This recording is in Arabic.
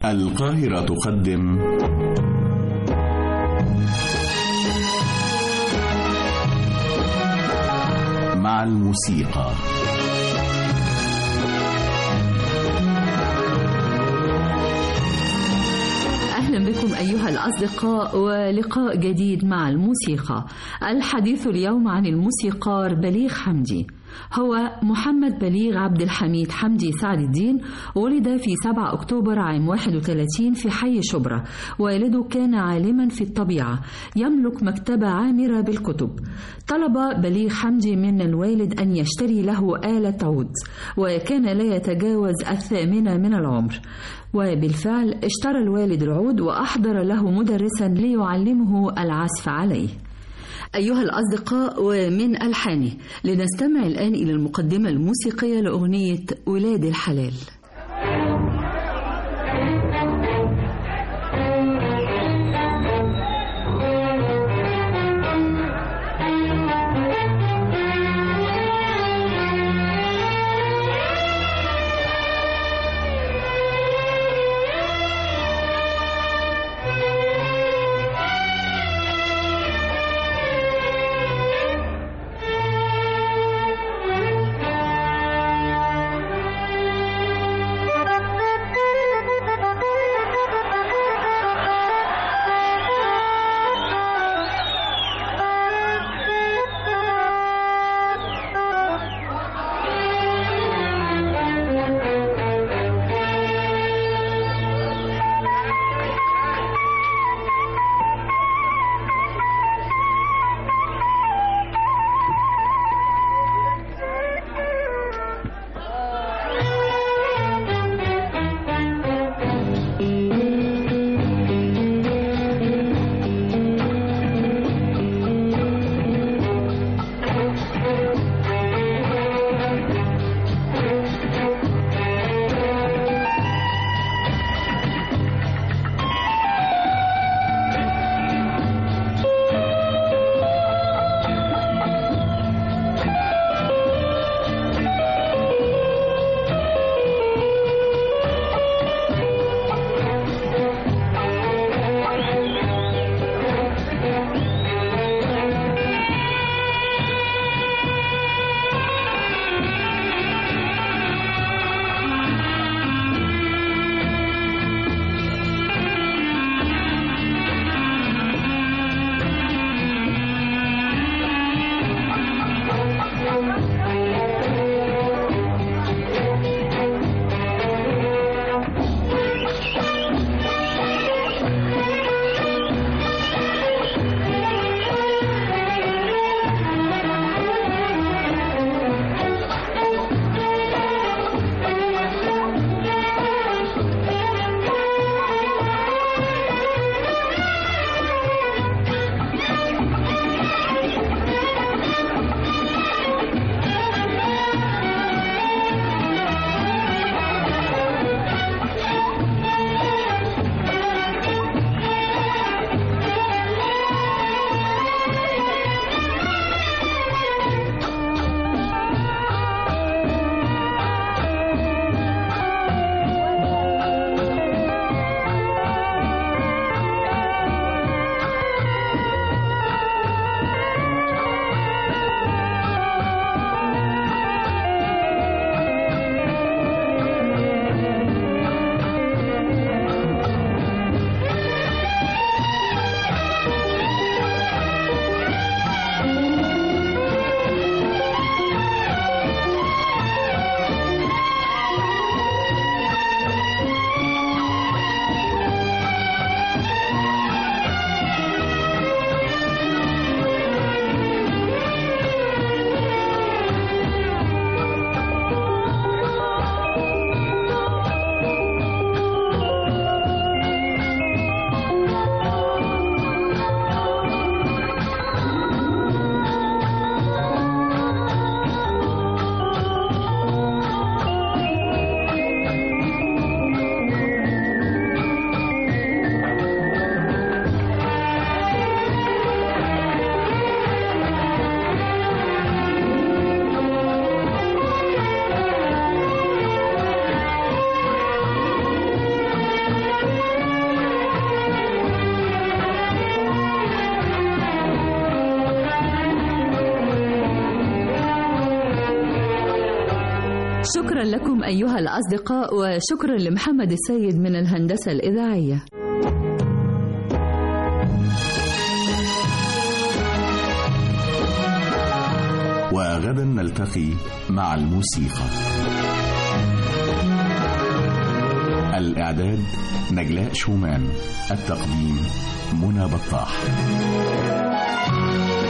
القاهرة تقدم مع الموسيقى. أهلا بكم أيها الأصدقاء ولقاء جديد مع الموسيقى. الحديث اليوم عن الموسيقار بليغ حمدي. هو محمد بليغ عبد الحميد حمدي سعد الدين، ولد في 7 أكتوبر عام 31 في حي شبرا. والده كان عالما في الطبيعة يملك مكتبة عامرة بالكتب. طلب بليغ حمدي من الوالد أن يشتري له آلة عود، وكان لا يتجاوز 8 من العمر. وبالفعل اشترى الوالد العود وأحضر له مدرسا ليعلمه العزف عليه. أيها الأصدقاء، ومن ألحانه لنستمع الآن إلى المقدمة الموسيقية لأغنية ولاد الحلال. شكرا لكم أيها الأصدقاء، وشكرا لمحمد السيد من الهندسة الإذاعية. وغدا نلتقي مع الموسيقى. الإعداد نجلاء شومان، التقديم منى بطاح.